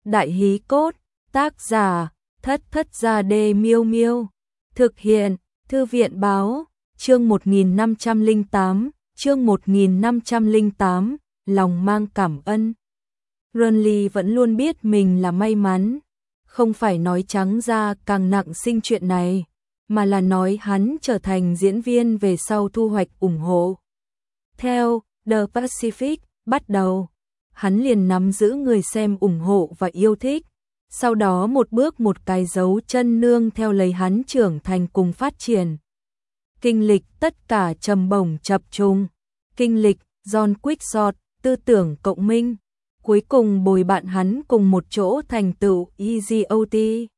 Đại hí cốt, tác giả, Thất Thất Gia Đê Miêu Miêu. Thực hiện, Thư viện báo, chương 1508, chương 1508, lòng mang cảm ơn. Renly vẫn luôn biết mình là may mắn, không phải nói trắng ra càng nặng sinh chuyện này, mà là nói hắn trở thành diễn viên về sau thu hoạch ủng hộ. Theo The Pacific bắt đầu, hắn liền nắm giữ người xem ủng hộ và yêu thích, sau đó một bước một cái dấu chân nương theo lấy hắn trưởng thành cùng phát triển. Kinh lịch tất cả trầm bổng chập trùng, kinh lịch John Quixote, tư tưởng cộng minh, cuối cùng bồi bạn hắn cùng một chỗ thành tựu EGOT.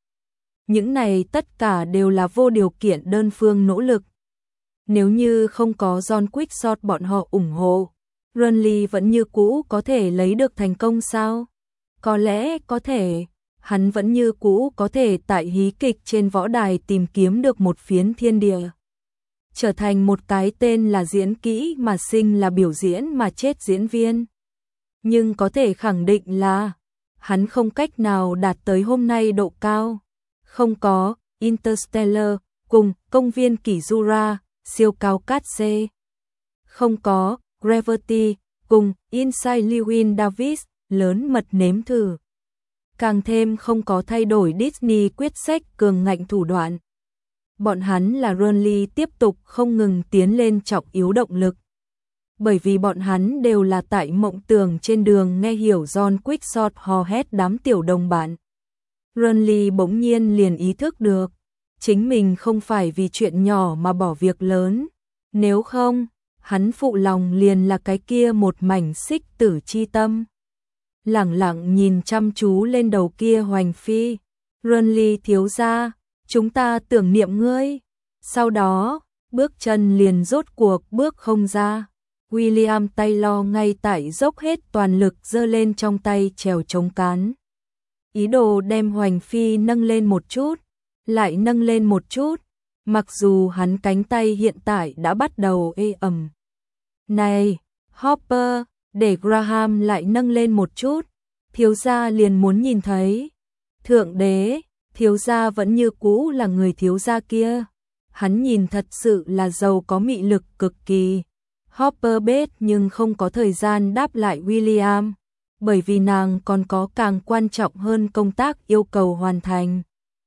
Những này tất cả đều là vô điều kiện đơn phương nỗ lực. Nếu như không có John Quixote bọn họ ủng hộ, Renly vẫn như cũ có thể lấy được thành công sao? Có lẽ có thể, hắn vẫn như cũ có thể tại hí kịch trên võ đài tìm kiếm được một phiến thiên địa. Trở thành một cái tên là diễn kỹ mà sinh là biểu diễn mà chết diễn viên. Nhưng có thể khẳng định là, hắn không cách nào đạt tới hôm nay độ cao. Không có Interstellar cùng Công viên Kỷ Jura, siêu cao cát xê. Không có Gravity cùng Inside Llewyn Davis, lớn mật nếm thử. Càng thêm không có thay đổi Disney quyết sách cường ngạnh thủ đoạn. Bọn hắn là Renly tiếp tục không ngừng tiến lên trọng yếu động lực. Bởi vì bọn hắn đều là tại mộng tưởng trên đường nghe hiểu John Quixote hò hét đám tiểu đồng bạn. Renly bỗng nhiên liền ý thức được, chính mình không phải vì chuyện nhỏ mà bỏ việc lớn. Nếu không, hắn phụ lòng liền là cái kia một mảnh xích tử chi tâm. Lẳng lặng nhìn chăm chú lên đầu kia hoành phi. Renly thiếu gia, chúng ta tưởng niệm ngươi. Sau đó, bước chân liền rốt cuộc bước không ra. William Taylor ngay tại dốc hết toàn lực giơ lên trong tay chèo chống cán. Ý đồ đem hoành phi nâng lên một chút, lại nâng lên một chút, mặc dù hắn cánh tay hiện tại đã bắt đầu ê ẩm. Này, Hopper, để Graham lại nâng lên một chút, thiếu gia liền muốn nhìn thấy. Thượng đế, thiếu gia vẫn như cũ là người thiếu gia kia. Hắn nhìn thật sự là giàu có mị lực cực kỳ. Hopper biết nhưng không có thời gian đáp lại William, bởi vì nàng còn có càng quan trọng hơn công tác yêu cầu hoàn thành.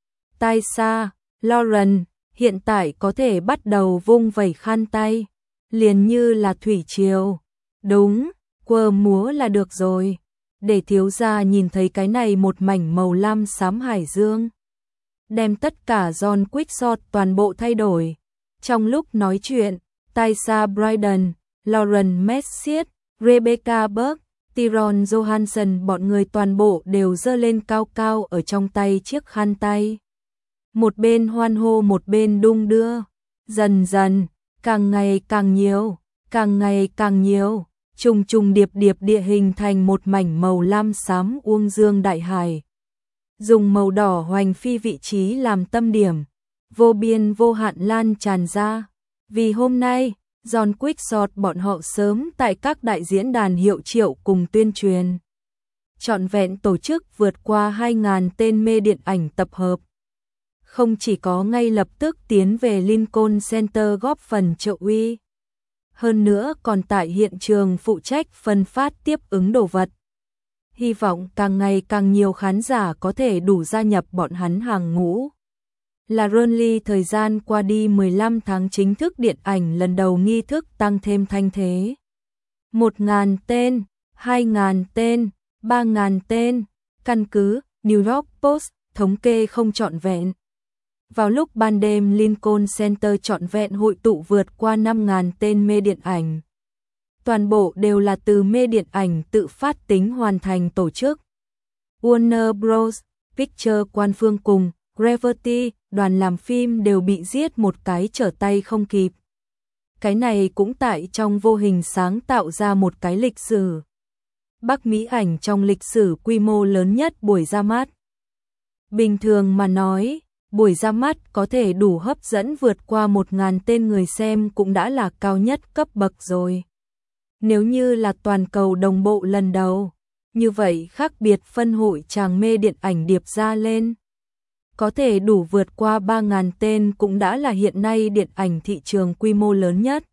Taisa, Lauren, hiện tại có thể bắt đầu vung vẩy khăn tay, liền như là thủy triều. Đúng, quơ múa là được rồi, để thiếu gia nhìn thấy cái này một mảnh màu lam xám hải dương. Đem tất cả John Quixote toàn bộ thay đổi. Trong lúc nói chuyện, Taisa Bryden, Lauren Messier, Rebecca Burke, Tyrone Johansson bọn người toàn bộ đều giơ lên cao cao ở trong tay chiếc khăn tay. Một bên hoan hô một bên đung đưa. Dần dần, càng ngày càng nhiều, càng ngày càng nhiều, trùng trùng điệp điệp địa hình thành một mảnh màu lam xám uông dương đại hải. Dùng màu đỏ hoành phi vị trí làm tâm điểm, vô biên vô hạn lan tràn ra. Vì hôm nay, John Quixote bọn họ sớm tại các đại diễn đàn hiệu triệu cùng tuyên truyền. Trọn vẹn tổ chức vượt qua 2.000 tên mê điện ảnh tập hợp. Không chỉ có ngay lập tức tiến về Lincoln Center góp phần trợ uy. Hơn nữa còn tại hiện trường phụ trách phân phát tiếp ứng đồ vật. Hy vọng càng ngày càng nhiều khán giả có thể đủ gia nhập bọn hắn hàng ngũ. Là Renly thời gian qua đi 15 tháng chính thức điện ảnh lần đầu nghi thức tăng thêm thanh thế. 1.000 tên, 2.000 tên, 3.000 tên, căn cứ New York Post thống kê không trọn vẹn. Vào lúc ban đêm Lincoln Center trọn vẹn hội tụ vượt qua 5.000 tên mê điện ảnh. Toàn bộ đều là từ mê điện ảnh tự phát tính hoàn thành tổ chức. Warner Bros. Pictures quan phương cùng Gravity, đoàn làm phim đều bị giết một cái trở tay không kịp. Cái này cũng tại trong vô hình sáng tạo ra một cái lịch sử. Bắc Mỹ ảnh trong lịch sử quy mô lớn nhất buổi ra mắt. Bình thường mà nói, buổi ra mắt có thể đủ hấp dẫn vượt qua 1.000 tên người xem cũng đã là cao nhất cấp bậc rồi. Nếu như là toàn cầu đồng bộ lần đầu, như vậy khác biệt phân hội tràng mê điện ảnh điệp ra lên. Có thể đủ vượt qua 3.000 tên cũng đã là hiện nay điện ảnh thị trường quy mô lớn nhất.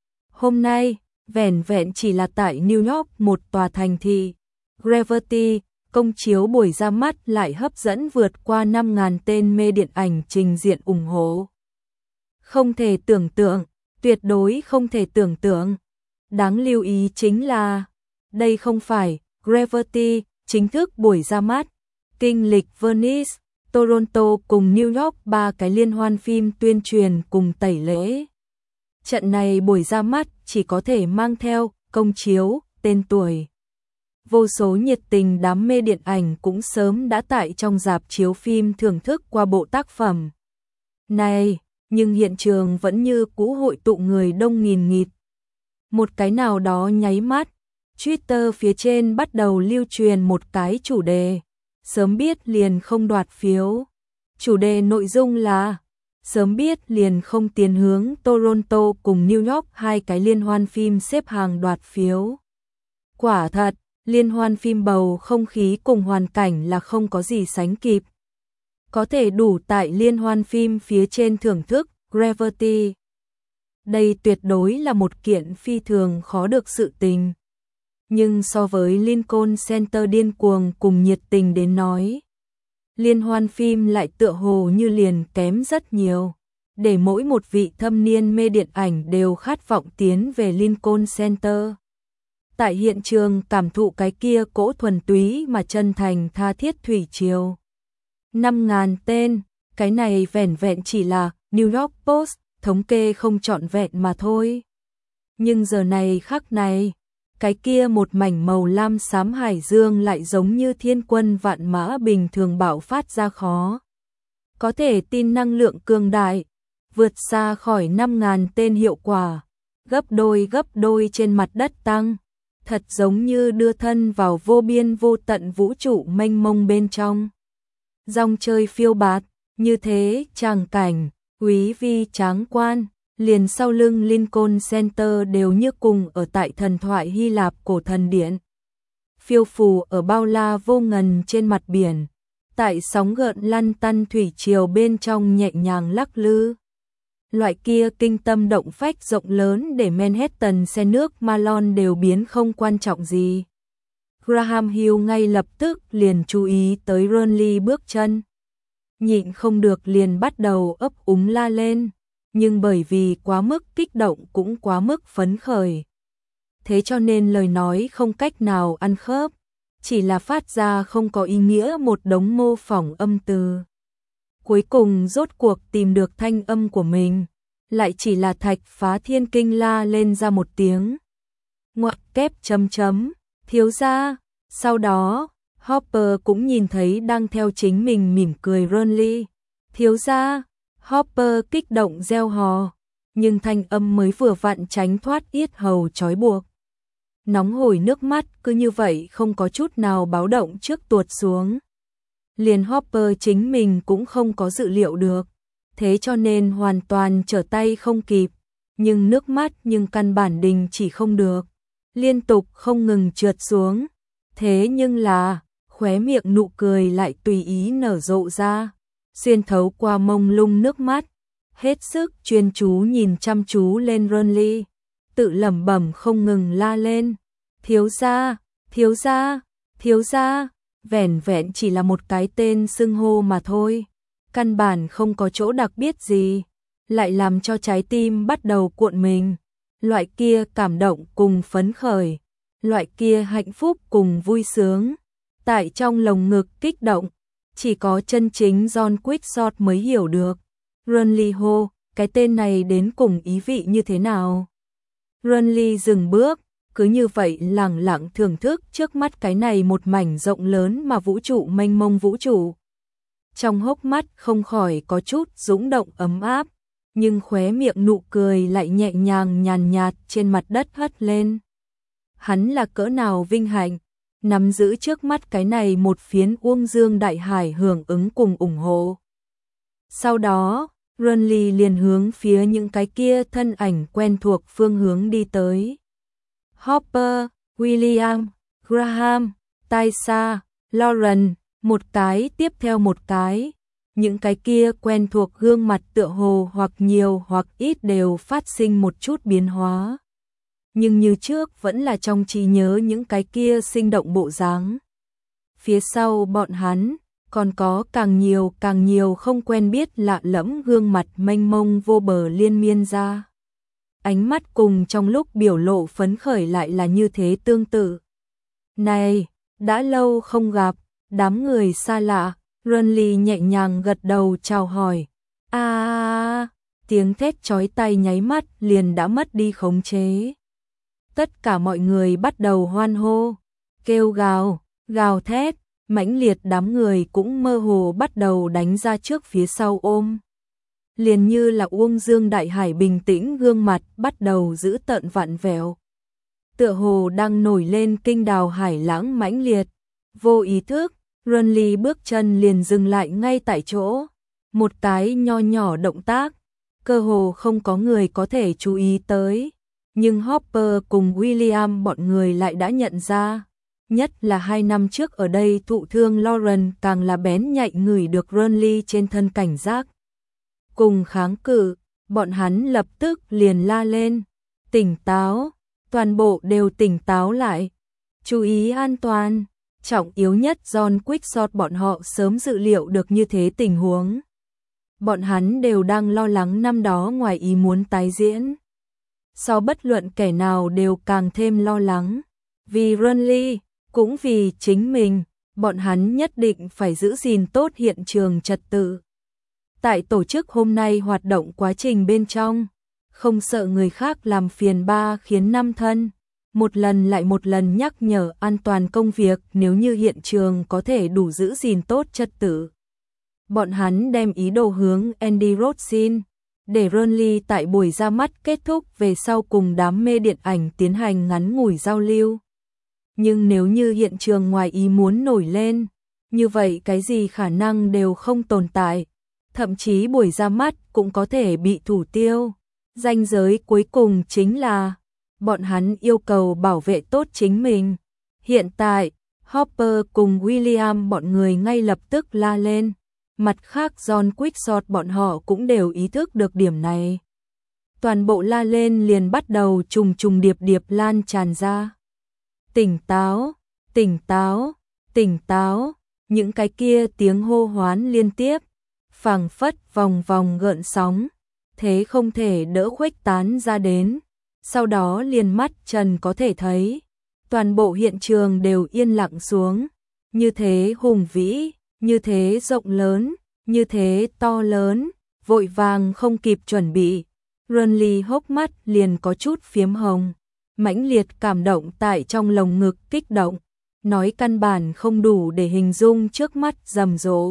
Hôm nay, vẻn vẹn chỉ là tại New York, một tòa thành thị, Gravity, công chiếu buổi ra mắt lại hấp dẫn vượt qua 5.000 tên mê điện ảnh trình diện ủng hộ. Không thể tưởng tượng, tuyệt đối không thể tưởng tượng. Đáng lưu ý chính là, đây không phải Gravity chính thức buổi ra mắt, kinh lịch Venice, Toronto cùng New York 3 cái liên hoan phim tuyên truyền cùng tẩy lễ. Trận này buổi ra mắt chỉ có thể mang theo công chiếu, tên tuổi. Vô số nhiệt tình đam mê điện ảnh cũng sớm đã tại trong rạp chiếu phim thưởng thức qua bộ tác phẩm này, nhưng hiện trường vẫn như cũ hội tụ người đông nghìn nghịt. Một cái nào đó nháy mắt, Twitter phía trên bắt đầu lưu truyền một cái chủ đề, sớm biết liền không đoạt phiếu. Chủ đề nội dung là, sớm biết liền không tiến hướng Toronto cùng New York, hai cái liên hoan phim xếp hàng đoạt phiếu. Quả thật, liên hoan phim bầu không khí cùng hoàn cảnh là không có gì sánh kịp. Có thể đủ tại liên hoan phim phía trên thưởng thức Gravity. Đây tuyệt đối là một kiện phi thường khó được sự tình. Nhưng so với Lincoln Center điên cuồng cùng nhiệt tình đến nói, liên hoan phim lại tựa hồ như liền kém rất nhiều. Để mỗi một vị thâm niên mê điện ảnh đều khát vọng tiến về Lincoln Center. Tại hiện trường cảm thụ cái kia cỗ thuần túy mà chân thành tha thiết thủy triều. 5.000 tên, cái này vẻn vẹn chỉ là New York Post thống kê không trọn vẹn mà thôi. Nhưng giờ này khắc này, cái kia một mảnh màu lam xám hải dương lại giống như thiên quân vạn mã bình thường bạo phát ra khó. Có thể tin năng lượng cường đại, vượt xa khỏi 5.000 tên hiệu quả, gấp đôi trên mặt đất tăng. Thật giống như đưa thân vào vô biên vô tận vũ trụ mênh mông bên trong. Dòng chơi phiêu bạt, như thế tràng cảnh, quý vi tráng quan, liền sau lưng Lincoln Center đều như cùng ở tại thần thoại Hy Lạp cổ thần điện. Phiêu phù ở bao la vô ngần trên mặt biển, tại sóng gợn lăn tăn thủy triều bên trong nhẹ nhàng lắc lư. Loại kia kinh tâm động phách rộng lớn để Manhattan xe nước Malone đều biến không quan trọng gì. Graham Hill ngay lập tức liền chú ý tới Ronly bước chân. Nhịn không được liền bắt đầu ấp úng la lên, nhưng bởi vì quá mức kích động cũng quá mức phấn khởi. Thế cho nên lời nói không cách nào ăn khớp, chỉ là phát ra không có ý nghĩa một đống mô phỏng âm từ. Cuối cùng rốt cuộc tìm được thanh âm của mình, lại chỉ là Thạch Phá Thiên kinh la lên ra một tiếng. Ngoặc kép chấm chấm, thiếu gia. Sau đó, Hopper cũng nhìn thấy đang theo chính mình mỉm cười Ronly. Thiếu gia, Hopper kích động reo hò, nhưng thanh âm mới vừa vặn tránh thoát yết hầu trói buộc. Nóng hổi nước mắt cứ như vậy không có chút nào báo động trước tuột xuống. Liền Hopper chính mình cũng không có dự liệu được, thế cho nên hoàn toàn trở tay không kịp, nhưng nước mắt nhưng căn bản đình chỉ không được, liên tục không ngừng trượt xuống. Thế nhưng là, khóe miệng nụ cười lại tùy ý nở rộ ra, xuyên thấu qua mông lung nước mắt, hết sức chuyên chú nhìn chăm chú lên Ronly, tự lẩm bẩm không ngừng la lên. Thiếu gia, thiếu gia, thiếu gia. Vẻn vẹn chỉ là một cái tên xưng hô mà thôi, căn bản không có chỗ đặc biệt gì, lại làm cho trái tim bắt đầu cuộn mình. Loại kia cảm động cùng phấn khởi, loại kia hạnh phúc cùng vui sướng, tại trong lồng ngực kích động, chỉ có chân chính John Quixote mới hiểu được. Ronly hô, cái tên này đến cùng ý vị như thế nào? Ronly dừng bước, cứ như vậy lẳng lặng thưởng thức trước mắt cái này một mảnh rộng lớn mà vũ trụ mênh mông vũ trụ. Trong hốc mắt không khỏi có chút dũng động ấm áp, nhưng khóe miệng nụ cười lại nhẹ nhàng nhàn nhạt trên mặt đất hất lên. Hắn là cỡ nào vinh hạnh, nắm giữ trước mắt cái này một phiến uông dương đại hải hưởng ứng cùng ủng hộ. Sau đó, Ronly liền hướng phía những cái kia thân ảnh quen thuộc phương hướng đi tới. Hopper, William, Graham, Tai Sa, Lauren, một cái tiếp theo một cái. Những cái kia quen thuộc gương mặt tựa hồ hoặc nhiều hoặc ít đều phát sinh một chút biến hóa. Nhưng như trước vẫn là trong trí nhớ những cái kia sinh động bộ dáng. Phía sau bọn hắn, còn có càng nhiều không quen biết lạ lẫm gương mặt mênh mông vô bờ liên miên ra. Ánh mắt cùng trong lúc biểu lộ phấn khởi lại là như thế tương tự. Này, đã lâu không gặp, đám người xa lạ, Renly nhẹ nhàng gật đầu chào hỏi. Tiếng thét chói tai nháy mắt liền đã mất đi khống chế. Tất cả mọi người bắt đầu hoan hô, kêu gào, gào thét, mãnh liệt đám người cũng mơ hồ bắt đầu đánh ra trước phía sau ôm. Liền như là Uông Dương đại hải bình tĩnh gương mặt bắt đầu giữ tợn vặn vẹo. Tựa hồ đang nổi lên kinh đào hải lãng mãnh liệt, vô ý thức, Renly bước chân liền dừng lại ngay tại chỗ. Một cái nho nhỏ động tác, cơ hồ không có người có thể chú ý tới. Nhưng Hopper cùng William bọn người lại đã nhận ra. Nhất là 2 năm trước ở đây thụ thương Lauren càng là bén nhạy ngửi được Renly trên thân cảnh giác. Cùng kháng cự, bọn hắn lập tức liền la lên. Tỉnh táo, toàn bộ đều tỉnh táo lại. Chú ý an toàn, trọng yếu nhất John Quickshot bọn họ sớm dự liệu được như thế tình huống. Bọn hắn đều đang lo lắng năm đó ngoài ý muốn tái diễn. So bất luận kẻ nào đều càng thêm lo lắng. Vì Renly, cũng vì chính mình, bọn hắn nhất định phải giữ gìn tốt hiện trường trật tự. Tại tổ chức hôm nay hoạt động quá trình bên trong, không sợ người khác làm phiền 3 khiến 5 thân. Một lần lại một lần nhắc nhở an toàn công việc nếu như hiện trường có thể đủ giữ gìn tốt trật tự. Bọn hắn đem ý đồ hướng Andy Rothstein, để Renly tại buổi ra mắt kết thúc về sau cùng đám mê điện ảnh tiến hành ngắn ngủi giao lưu. Nhưng nếu như hiện trường ngoài ý muốn nổi lên, như vậy cái gì khả năng đều không tồn tại. Thậm chí buổi ra mắt cũng có thể bị thủ tiêu. Ranh giới cuối cùng chính là bọn hắn yêu cầu bảo vệ tốt chính mình. Hiện tại, Hopper cùng William bọn người ngay lập tức la lên. Mặt khác John Quickshot bọn họ cũng đều ý thức được điểm này. Toàn bộ la lên liền bắt đầu trùng điệp lan tràn ra. Tỉnh táo, tỉnh táo, tỉnh táo, những cái kia tiếng hô hoán liên tiếp, phảng phất vòng vòng gợn sóng, thế không thể đỡ khuếch tán ra đến. Sau đó liền mắt trần có thể thấy, toàn bộ hiện trường đều yên lặng xuống, như thế hùng vĩ, như thế rộng lớn, như thế to lớn, vội vàng không kịp chuẩn bị. Renly hốc mắt liền có chút phiếm hồng, mãnh liệt cảm động tại trong lồng ngực kích động, nói căn bản không đủ để hình dung trước mắt rầm rộ.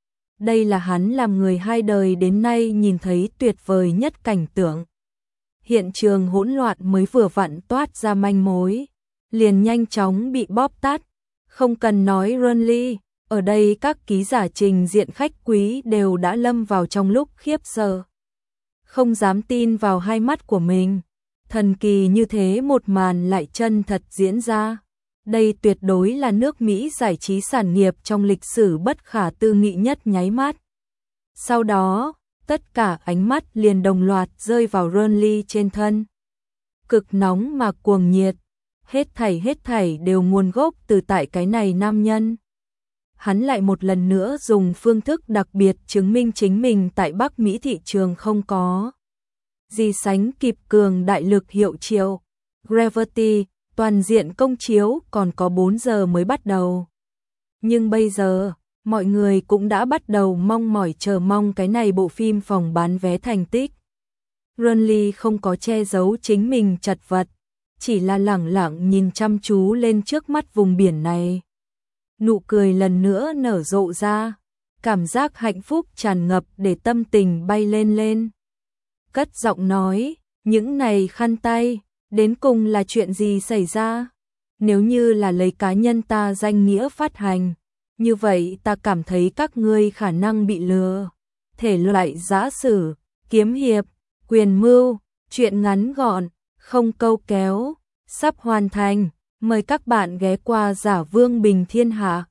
Đây là hắn làm người 2 đời đến nay nhìn thấy tuyệt vời nhất cảnh tượng. Hiện trường hỗn loạn mới vừa vặn toát ra manh mối, liền nhanh chóng bị bóp tát. Không cần nói Renly, ở đây các ký giả trình diện khách quý đều đã lâm vào trong lúc khiếp sợ. Không dám tin vào hai mắt của mình. Thần kỳ như thế một màn lại chân thật diễn ra. Đây tuyệt đối là nước Mỹ giải trí sản nghiệp trong lịch sử bất khả tư nghị nhất nháy mắt. Sau đó, tất cả ánh mắt liền đồng loạt rơi vào Renly trên thân. Cực nóng mà cuồng nhiệt, hết thảy đều nguồn gốc từ tại cái này nam nhân. Hắn lại một lần nữa dùng phương thức đặc biệt chứng minh chính mình tại Bắc Mỹ thị trường không có gì sánh kịp cường đại lực hiệu triệu. Gravity, toàn diện công chiếu còn có 4 giờ mới bắt đầu. Nhưng bây giờ, mọi người cũng đã bắt đầu mong mỏi chờ mong cái này bộ phim phòng bán vé thành tích. Renly không có che giấu chính mình chật vật, chỉ là lẳng lặng nhìn chăm chú lên trước mắt vùng biển này. Nụ cười lần nữa nở rộ ra, cảm giác hạnh phúc tràn ngập để tâm tình bay lên. Cất giọng nói, những này khăn tay, đến cùng là chuyện gì xảy ra? Nếu như là lấy cá nhân ta danh nghĩa phát hành, như vậy ta cảm thấy các ngươi khả năng bị lừa. Thể loại giã sử, kiếm hiệp, quyền mưu, chuyện ngắn gọn, không câu kéo, sắp hoàn thành. Mời các bạn ghé qua Giả Vương Bình Thiên Hạ.